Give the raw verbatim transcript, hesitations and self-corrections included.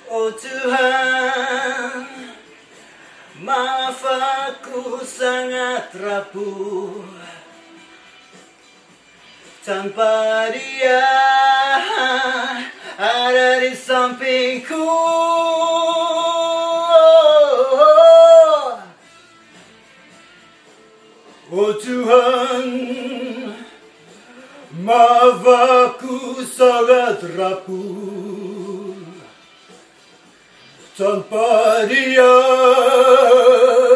Oh Tuhan, maaf aku sangat rapuh tanpa Dia ada di sampingku. Oh Tuhan, maaf aku sangat rapuh tanpa Dia